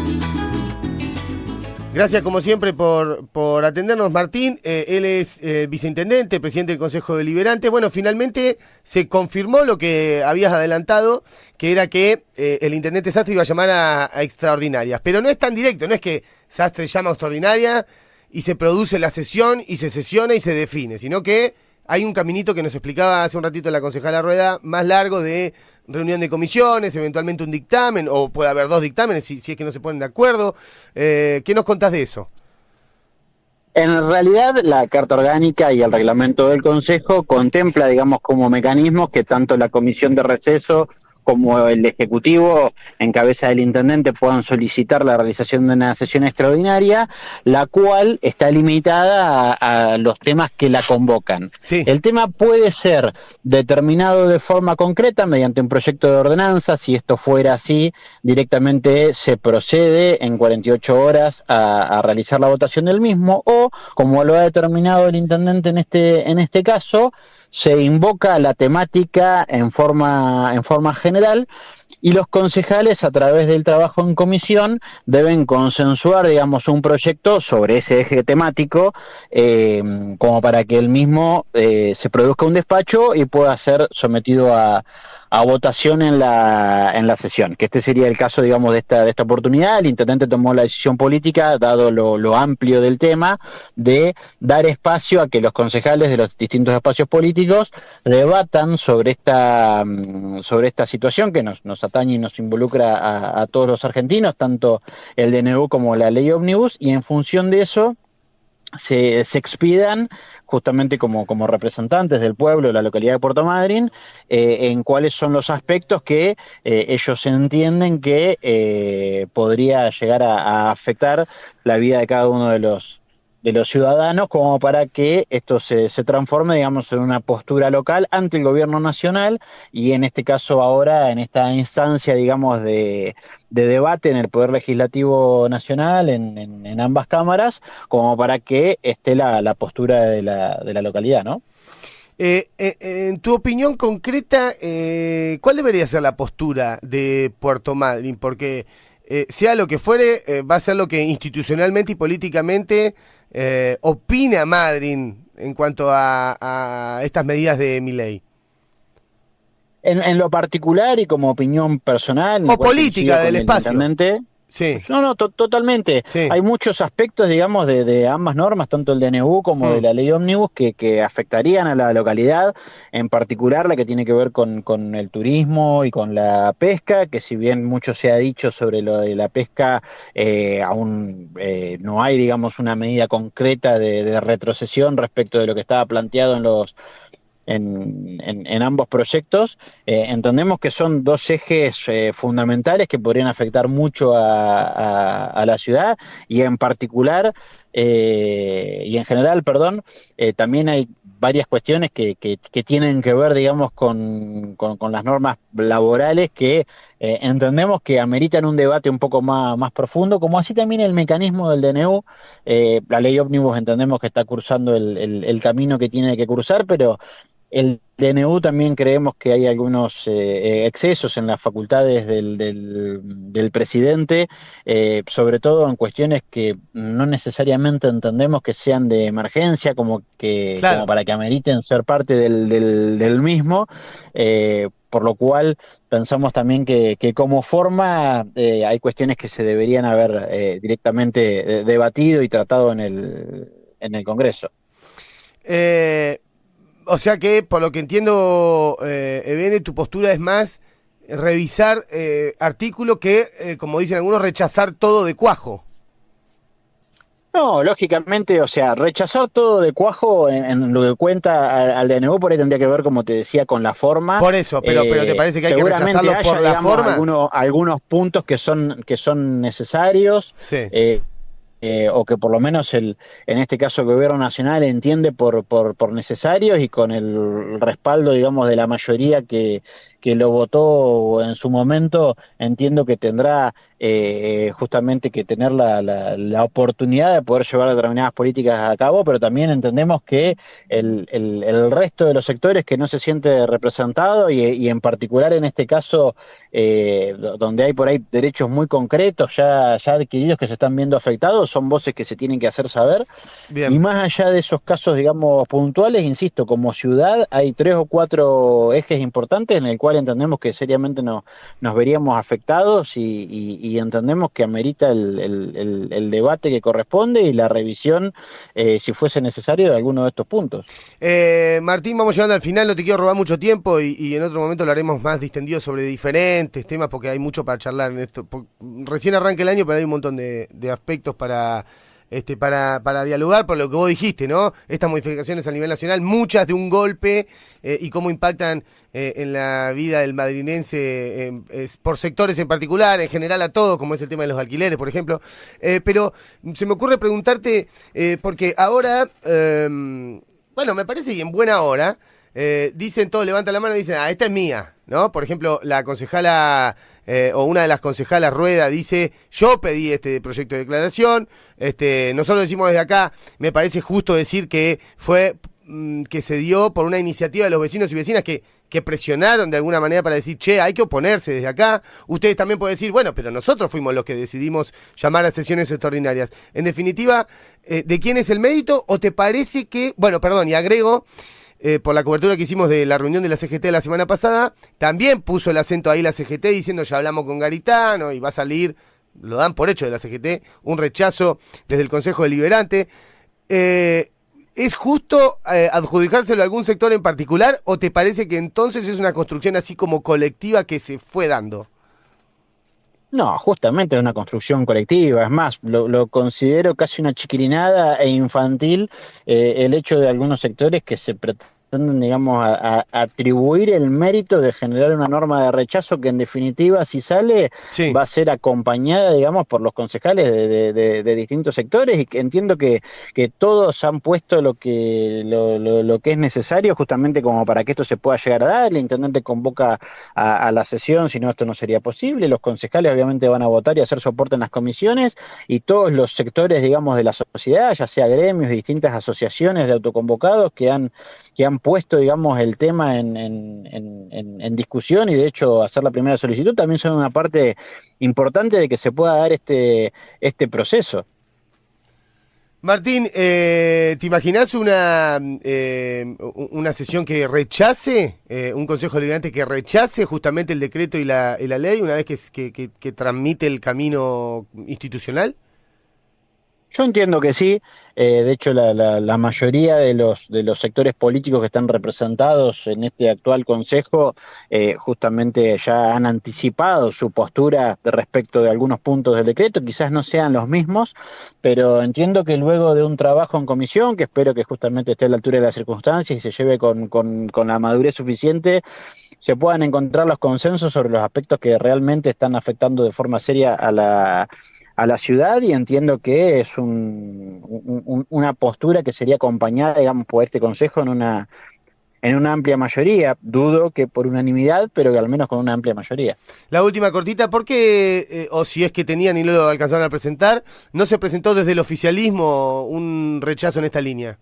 Speaker 5: Gracias como siempre por, por atendernos, Martín. Eh, él es eh, viceintendente, presidente del Consejo Deliberante. Bueno, finalmente se confirmó lo que habías adelantado, que era que eh, el intendente Sastre iba a llamar a, a extraordinarias. Pero no es tan directo, no es que Sastre llama a extraordinaria y se produce la sesión y se sesiona y se define, sino que hay un caminito que nos explicaba hace un ratito la concejala Rueda, más largo, de reunión de comisiones, eventualmente un dictamen, o puede haber dos dictámenes si, si es que no se ponen de acuerdo. Eh, ¿Qué nos contás de eso?
Speaker 9: En realidad, la Carta Orgánica y el reglamento del Consejo contempla, digamos, como mecanismos que tanto la Comisión de Receso como el Ejecutivo, en cabeza del Intendente, puedan solicitar la realización de una sesión extraordinaria, la cual está limitada a, a los temas que la convocan. Sí. El tema puede ser determinado de forma concreta mediante un proyecto de ordenanza. Si esto fuera así, directamente se procede en cuarenta y ocho horas a, a realizar la votación del mismo, o, como lo ha determinado el Intendente en este, en este caso, se invoca la temática en forma, en forma general, y los concejales, a través del trabajo en comisión, deben consensuar, digamos, un proyecto sobre ese eje temático, eh, como para que el mismo eh, se produzca un despacho y pueda ser sometido a, a votación en la en la sesión, que este sería el caso, digamos, de esta de esta oportunidad. El intendente tomó la decisión política, dado lo, lo amplio del tema, de dar espacio a que los concejales de los distintos espacios políticos debatan sobre esta sobre esta situación que nos, nos atañe y nos involucra a, a todos los argentinos, tanto el D N U como la ley ómnibus, y en función de eso se, se expidan justamente como, como representantes del pueblo de la localidad de Puerto Madryn, eh, en cuáles son los aspectos que eh, ellos entienden que eh, podría llegar a, a afectar la vida de cada uno de los de los ciudadanos, como para que esto se, se transforme, digamos, en una postura local ante el gobierno nacional, y en este caso ahora, en esta instancia, digamos, de, de debate en el Poder Legislativo Nacional, en, en, en ambas cámaras, como para que esté la, la postura de la, de la localidad, ¿no?
Speaker 5: Eh, eh, en tu opinión concreta, eh, ¿cuál debería ser la postura de Puerto Madryn? Porque eh, sea lo que fuere, eh, va a ser lo que institucionalmente y políticamente eh, opina Madryn en cuanto a, a estas medidas de Milei.
Speaker 9: En, en lo particular y como opinión personal...
Speaker 5: O política del espacio.
Speaker 9: Sí. No, no, to totalmente. Sí. Hay muchos aspectos, digamos, de, de ambas normas, tanto el D N U como mm. de la ley ómnibus, que, que afectarían a la localidad, en particular la que tiene que ver con, con el turismo y con la pesca, que si bien mucho se ha dicho sobre lo de la pesca, eh, aún eh, no hay, digamos, una medida concreta de, de retrocesión respecto de lo que estaba planteado en los... En, en, en ambos proyectos. Eh, entendemos que son dos ejes eh, fundamentales que podrían afectar mucho a, a, a la ciudad, y en particular, eh, y en general, perdón, eh, también hay varias cuestiones que, que, que tienen que ver, digamos, con, con, con las normas laborales que eh, entendemos que ameritan un debate un poco más, más profundo, como así también el mecanismo del D N U. Eh, la ley ómnibus entendemos que está cursando el, el, el camino que tiene que cursar, pero el D N U también creemos que hay algunos eh, excesos en las facultades del, del, del presidente, eh, sobre todo en cuestiones que no necesariamente entendemos que sean de emergencia, como que claro. como para que ameriten ser parte del, del, del mismo, eh, por lo cual pensamos también que, que como forma eh, hay cuestiones que se deberían haber eh, directamente eh, debatido y tratado en el, en el Congreso.
Speaker 5: Eh... O sea que, por lo que entiendo, eh, Ebene, tu postura es más revisar eh, artículos que, eh, como dicen algunos, rechazar todo de cuajo.
Speaker 9: No, lógicamente, o sea, rechazar todo de cuajo en, en lo que cuenta al, al D N U, por ahí tendría que ver, como te decía, con la forma.
Speaker 5: Por eso, pero, eh, pero ¿te parece que hay que rechazarlo haya, por la digamos, forma?
Speaker 9: Algunos, algunos puntos que son, que son necesarios.
Speaker 5: Sí.
Speaker 9: Eh, Eh, o que por lo menos el, en este caso el gobierno nacional entiende por, por, por necesarios, y con el respaldo, digamos, de la mayoría que, que lo votó en su momento, entiendo que tendrá eh, justamente que tener la, la, la oportunidad de poder llevar determinadas políticas a cabo, pero también entendemos que el, el, el resto de los sectores que no se siente representado, y, y en particular en este caso eh, donde hay por ahí derechos muy concretos ya, ya adquiridos que se están viendo afectados, son voces que se tienen que hacer saber. Bien. Y más allá de esos casos, digamos, puntuales, insisto, como ciudad hay tres o cuatro ejes importantes en el cual entendemos que seriamente no, nos veríamos afectados, y, y, y entendemos que amerita el, el, el, el debate que corresponde y la revisión, eh, si fuese necesario, de alguno de estos puntos.
Speaker 5: Eh, Martín, vamos llegando al final, no te quiero robar mucho tiempo, y, y en otro momento lo haremos más distendido sobre diferentes temas, porque hay mucho para charlar en esto. Recién arranca el año, pero hay un montón de, de aspectos para... Este, para, para dialogar, por lo que vos dijiste, ¿no? Estas modificaciones a nivel nacional, muchas de un golpe, eh, y cómo impactan eh, en la vida del madrinense, eh, es, por sectores en particular, en general a todos, como es el tema de los alquileres, por ejemplo. Eh, pero se me ocurre preguntarte, eh, porque ahora, eh, bueno, me parece y en buena hora, eh, dicen todos, levantan la mano y dicen, ah, esta es mía, ¿no? Por ejemplo, la concejala... Eh, o una de las concejalas, Rueda, dice, yo pedí este proyecto de declaración, este, nosotros decimos desde acá, me parece justo decir que fue, mmm, que se dio por una iniciativa de los vecinos y vecinas que, que presionaron de alguna manera para decir, che, hay que oponerse desde acá. Ustedes también pueden decir, bueno, pero nosotros fuimos los que decidimos llamar a sesiones extraordinarias. En definitiva, eh, ¿de quién es el mérito? ¿O te parece que, bueno, perdón, y agrego... Eh, por la cobertura que hicimos de la reunión de la C G T la semana pasada, también puso el acento ahí la C G T diciendo, ya hablamos con Garitano y va a salir, lo dan por hecho de la C G T, un rechazo desde el Consejo Deliberante. Eh, ¿Es justo eh, adjudicárselo a algún sector en particular, o te parece que entonces es una construcción así como colectiva que se fue dando?
Speaker 9: No, justamente es una construcción colectiva. Es más, lo, lo considero casi una chiquilinada e infantil eh, el hecho de algunos sectores que se pretenden, digamos, a, a atribuir el mérito de generar una norma de rechazo que en definitiva, si sale, sí. va a ser acompañada, digamos, por los concejales de, de, de, de distintos sectores, y que entiendo que, que todos han puesto lo que, lo, lo, lo que es necesario justamente como para que esto se pueda llegar a dar. El intendente convoca a, a la sesión, si no esto no sería posible. Los concejales obviamente van a votar y hacer soporte en las comisiones, y todos los sectores, digamos, de la sociedad, ya sea gremios, distintas asociaciones de autoconvocados que han, que han puesto, digamos, el tema en, en, en, en discusión, y de hecho hacer la primera solicitud también son una parte importante de que se pueda dar este, este proceso.
Speaker 5: Martín, eh, ¿te imaginás una, eh, una sesión que rechace, eh, un consejo deliberante que rechace justamente el decreto y la, y la ley una vez que, que, que, que transmite el camino institucional?
Speaker 9: Yo entiendo que sí. Eh, de hecho, la, la, la mayoría de los de los sectores políticos que están representados en este actual consejo eh, justamente ya han anticipado su postura respecto de algunos puntos del decreto. Quizás no sean los mismos, pero entiendo que luego de un trabajo en comisión, que espero que justamente esté a la altura de las circunstancias y se lleve con, con, con la madurez suficiente, se puedan encontrar los consensos sobre los aspectos que realmente están afectando de forma seria a la a la ciudad, y entiendo que es un, un, una postura que sería acompañada, digamos, por este consejo en una en una amplia mayoría. Dudo que por unanimidad, pero que al menos con una amplia mayoría.
Speaker 5: La última cortita, ¿por qué, eh, o si es que tenían y no lo alcanzaron a presentar, no se presentó desde el oficialismo un rechazo en esta línea?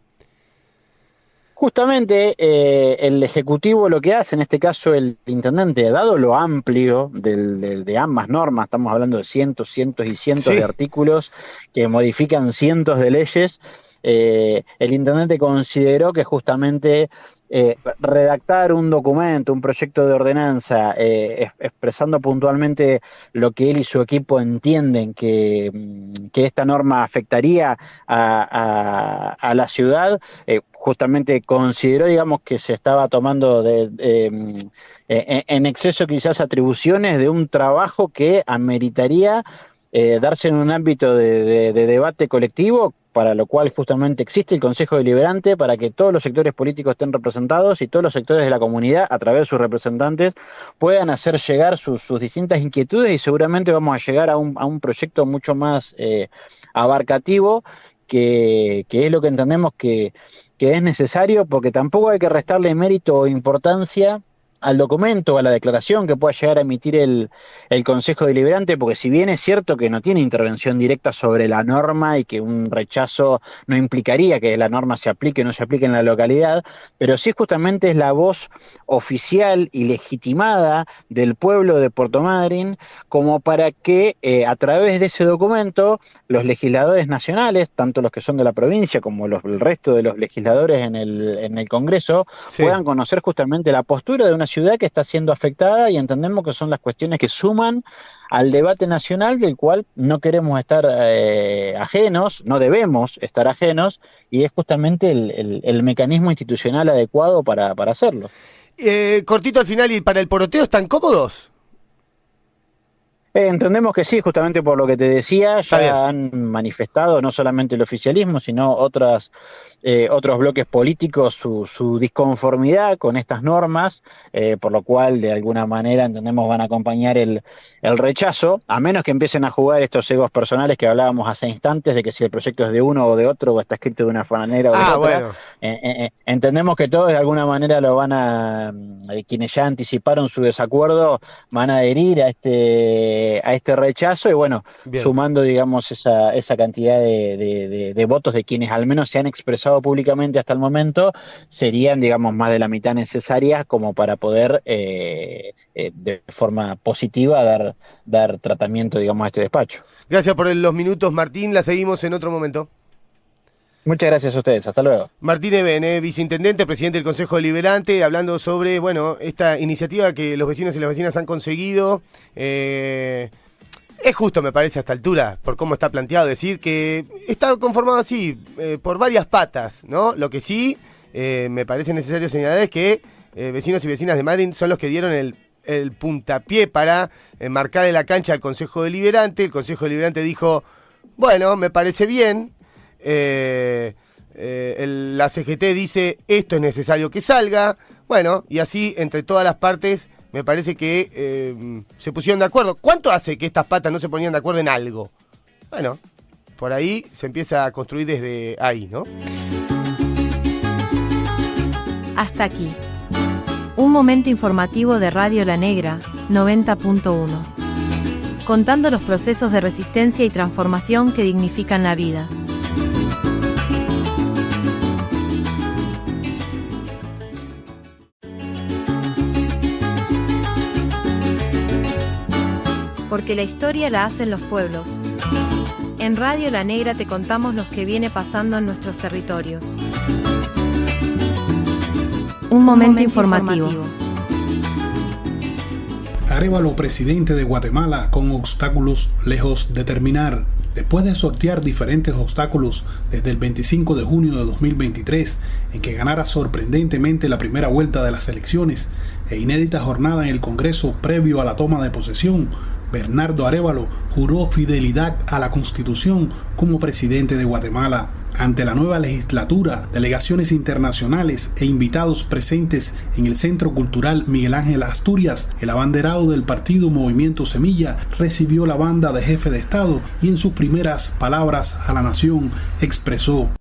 Speaker 9: Justamente eh, el Ejecutivo lo que hace, en este caso el Intendente, dado lo amplio del, del, de ambas normas, estamos hablando de cientos, cientos y cientos sí. de artículos que modifican cientos de leyes, eh, el Intendente consideró que justamente eh, redactar un documento, un proyecto de ordenanza, eh, expresando puntualmente lo que él y su equipo entienden que, que esta norma afectaría a, a, a la ciudad, eh, justamente consideró, digamos, que se estaba tomando de, de, eh, en exceso quizás atribuciones de un trabajo que ameritaría eh, darse en un ámbito de, de, de debate colectivo, para lo cual justamente existe el Consejo Deliberante, para que todos los sectores políticos estén representados y todos los sectores de la comunidad, a través de sus representantes, puedan hacer llegar sus, sus distintas inquietudes, y seguramente vamos a llegar a un, a un proyecto mucho más eh, abarcativo, que, que es lo que entendemos que que es necesario, porque tampoco hay que restarle mérito o importancia al documento, a la declaración que pueda llegar a emitir el, el Consejo Deliberante, porque si bien es cierto que no tiene intervención directa sobre la norma y que un rechazo no implicaría que la norma se aplique o no se aplique en la localidad, pero sí justamente es la voz oficial y legitimada del pueblo de Puerto Madryn, como para que eh, a través de ese documento los legisladores nacionales, tanto los que son de la provincia como los, el resto de los legisladores en el, en el Congreso, sí. puedan conocer justamente la postura de una ciudad que está siendo afectada, y entendemos que son las cuestiones que suman al debate nacional, del cual no queremos estar eh, ajenos, no debemos estar ajenos, y es justamente el, el, el mecanismo institucional adecuado para, para hacerlo.
Speaker 5: Eh, cortito al final, ¿y para el poroteo están cómodos?
Speaker 9: Eh, entendemos que sí, justamente por lo que te decía, ya han manifestado no solamente el oficialismo, sino otras, eh, otros bloques políticos su, su disconformidad con estas normas, eh, por lo cual de alguna manera entendemos van a acompañar el, el rechazo, a menos que empiecen a jugar estos egos personales que hablábamos hace instantes, de que si el proyecto es de uno o de otro, o está escrito de una manera o de
Speaker 5: ah,
Speaker 9: otra.
Speaker 5: Bueno.
Speaker 9: Eh, eh, entendemos que todos de alguna manera lo van a, eh, quienes ya anticiparon su desacuerdo, van a adherir a este a este rechazo, y bueno, bien, sumando, digamos, esa, esa cantidad de, de, de, de votos de quienes al menos se han expresado públicamente hasta el momento, serían, digamos, más de la mitad necesarias como para poder eh, eh, de forma positiva dar, dar tratamiento, digamos, a este despacho.
Speaker 5: Gracias por los minutos, Martín, la seguimos en otro momento.
Speaker 9: Muchas gracias a ustedes, hasta luego.
Speaker 5: Martín Eben, eh, viceintendente, presidente del Consejo Deliberante, hablando sobre, bueno, esta iniciativa que los vecinos y las vecinas han conseguido. Eh, es justo, me parece, a esta altura, por cómo está planteado, decir que está conformado así, eh, por varias patas, ¿no? Lo que sí eh, me parece necesario señalar es que eh, vecinos y vecinas de Madryn son los que dieron el el puntapié para eh, marcarle la cancha al Consejo Deliberante. El Consejo Deliberante dijo, bueno, me parece bien. Eh, eh, el, la C G T dice, esto es necesario que salga. Bueno, y así entre todas las partes me parece que eh, se pusieron de acuerdo. ¿Cuánto hace que estas patas no se ponían de acuerdo en algo? Bueno, por ahí se empieza a construir desde ahí, ¿no?
Speaker 1: Hasta aquí. Un momento informativo de Radio La Negra, noventa punto uno. Contando los procesos de resistencia y transformación que dignifican la vida. Porque la historia la hacen los pueblos. En Radio La Negra te contamos lo que viene pasando en nuestros territorios. Un momento, Un momento informativo. informativo.
Speaker 10: Arévalo, presidente de Guatemala, con obstáculos lejos de terminar. Después de sortear diferentes obstáculos desde el veinticinco de junio de dos mil veintitrés, en que ganara sorprendentemente la primera vuelta de las elecciones e inédita jornada en el Congreso previo a la toma de posesión, Bernardo Arévalo juró fidelidad a la Constitución como presidente de Guatemala. Ante la nueva legislatura, delegaciones internacionales e invitados presentes en el Centro Cultural Miguel Ángel Asturias, el abanderado del partido Movimiento Semilla recibió la banda de jefe de Estado y en sus primeras palabras a la nación expresó: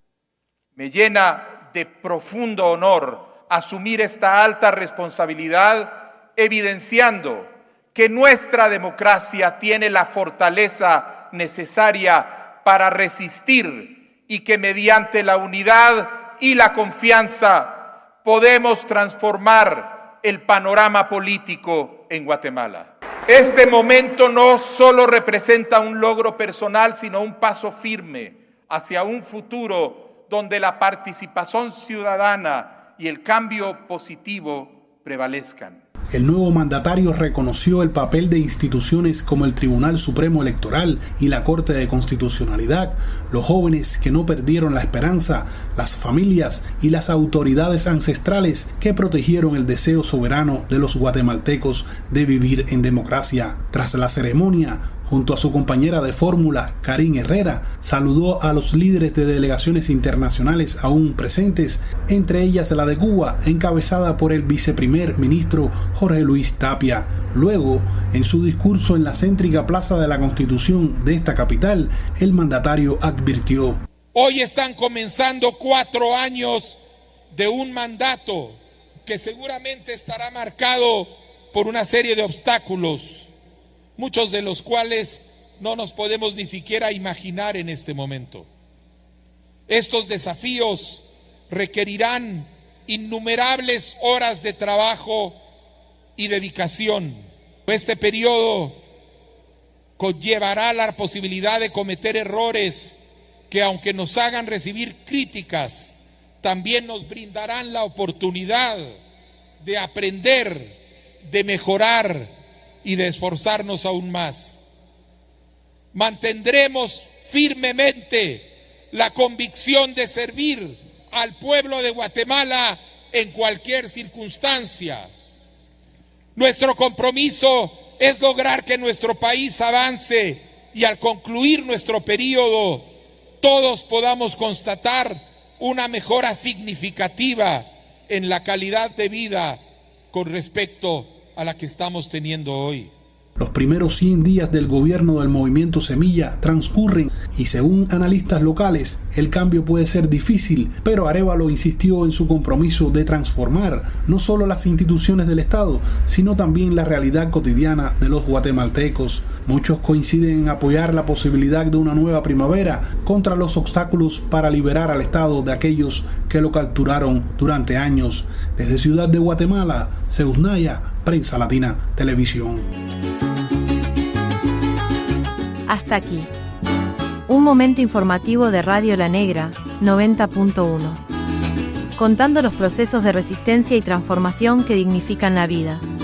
Speaker 11: me llena de profundo honor asumir esta alta responsabilidad, evidenciando que nuestra democracia tiene la fortaleza necesaria para resistir y que mediante la unidad y la confianza podemos transformar el panorama político en Guatemala. Este momento no solo representa un logro personal, sino un paso firme hacia un futuro donde la participación ciudadana y el cambio positivo prevalezcan.
Speaker 10: El nuevo mandatario reconoció el papel de instituciones como el Tribunal Supremo Electoral y la Corte de Constitucionalidad, los jóvenes que no perdieron la esperanza, las familias y las autoridades ancestrales que protegieron el deseo soberano de los guatemaltecos de vivir en democracia. Tras la ceremonia, junto a su compañera de fórmula, Karin Herrera, saludó a los líderes de delegaciones internacionales aún presentes, entre ellas la de Cuba, encabezada por el viceprimer ministro Jorge Luis Tapia. Luego, en su discurso en la céntrica Plaza de la Constitución de esta capital, el mandatario advirtió:
Speaker 12: hoy están comenzando cuatro años de un mandato que seguramente estará marcado por una serie de obstáculos, muchos de los cuales no nos podemos ni siquiera imaginar en este momento. Estos desafíos requerirán innumerables horas de trabajo y dedicación. Este periodo conllevará la posibilidad de cometer errores que, aunque nos hagan recibir críticas, también nos brindarán la oportunidad de aprender, de mejorar y de esforzarnos aún más. Mantendremos firmemente la convicción de servir al pueblo de Guatemala en cualquier circunstancia. Nuestro compromiso es lograr que nuestro país avance y al concluir nuestro periodo todos podamos constatar una mejora significativa en la calidad de vida con respecto a la que estamos teniendo hoy.
Speaker 10: Los primeros cien días del gobierno del Movimiento Semilla transcurren y, según analistas locales, el cambio puede ser difícil, pero Arévalo insistió en su compromiso de transformar no solo las instituciones del Estado, sino también la realidad cotidiana de los guatemaltecos. Muchos coinciden en apoyar la posibilidad de una nueva primavera contra los obstáculos para liberar al Estado de aquellos que lo capturaron durante años. Desde Ciudad de Guatemala, Zeus Naya, Prensa Latina Televisión.
Speaker 1: Hasta aquí. Un momento informativo de Radio La Negra, noventa punto uno. Contando los procesos de resistencia y transformación que dignifican la vida.